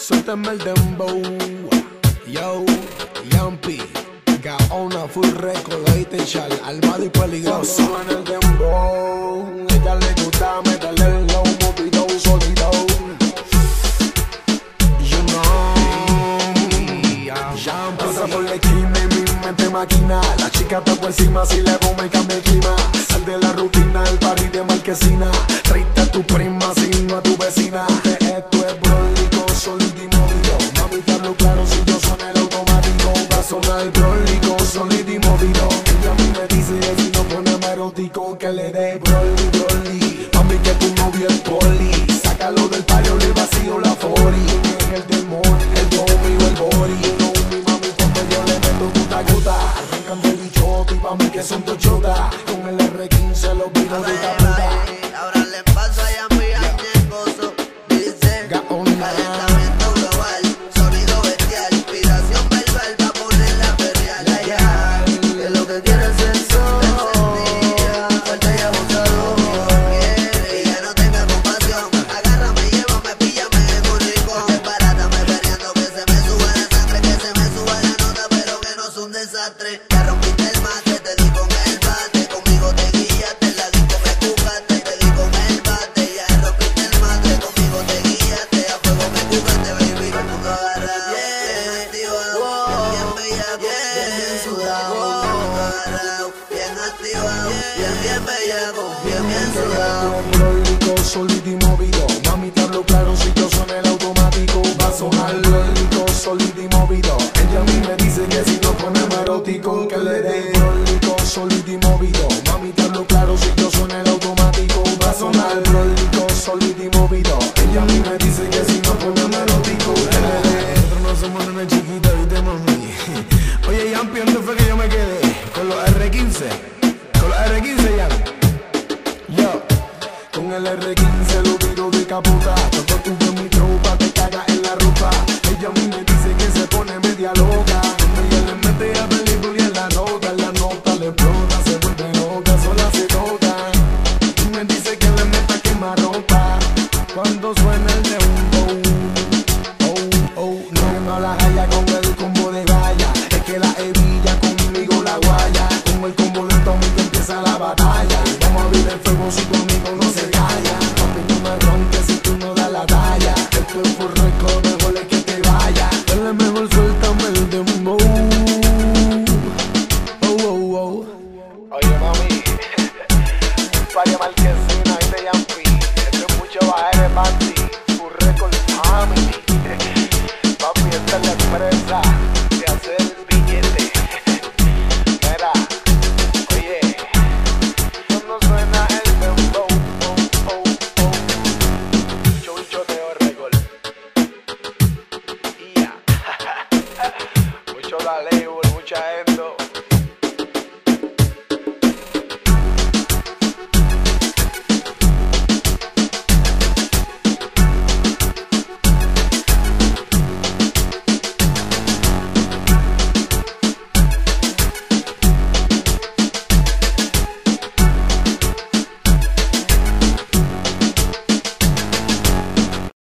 Suéltame el dembow. Yo, Yampi, Gaona, full record, Chal, Almado y peligroso. Suena el dembow, ella le gusta meterle el low, movido, sólido. You know, Yampi. Pasa por la esquina y mi mente maquina. La chica está por encima, si le bomba y cambia el clima. Sal de la rutina, el party de Marquesina. Tráete a tu prima, sino a tu vecina. Esto es brólico, sólido y movido. Mami, te hablo claro, si yo soy el automático. Va a sonar brólico, sólido y movido. Ella a mí me dice, si no ponemos erótico, que le dé broly, broly. Mami, que tu novio es poli. Sácalo del pario, le vacío la fori. El demonio, el domi o el bori. No, mi mami, cuando yo le meto guta guta. Arrancan del bichote y pa' mí que son tochotas. Con el R15 los vino de taputa. Ahora le paso a Yampi Añecoso. Dice, calentamiento global, sonido bestial, inspiración verbal pa' ponerla a perrear. Allá, que lo que quiere es sexo, fuerte y abusador. Y ya no tenga compasión, agárrame, llévame, píllame en un rincón. Desbarátame perreando, que se me suba la sangre, que se me suba la nota, pero que no es un desastre. Ya rompiste el mate, te di con el bate, conmigo te guiaste, en la disco me jugaste, te di con el bate. Ya rompiste el mate, conmigo te guiaste, a fuego me jugaste, baby. Todo el mundo agarrado, bien activado, bien bellaco, bien sudado. Todo el mundo agarrado, bien activado, bien bellaco, bien sudado. Brólico, sólido y movido. Mami, te hablo claro, si yo soy el automático. Va a sonar brólico, sólido y movido. Ella a mí me dice que si no ponemos erótico, que le dé brólico, sólido y movido. Mami, te hablo claro, si yo soy el automático. Va a sonar brólico, sólido y movido. Ella a mí me dice que si no ponemos erótico, que le dé. Nosotros no somos nenes chiquitos, ¿viste, mami? Oye, Yampi, ¿dónde fue que yo me quedé? Con los R15. Con los R15, Yampi. Yo, con el R15 lo tiro de caputa. Cuando tú ves mi tropa te cagas en la ropa. Ella a mí me dice que se pone media loca. Ella le mete a película y en la nota le explota, se vuelve loca, sola se toca. Y me dice que le meta quemarropa cuando suena el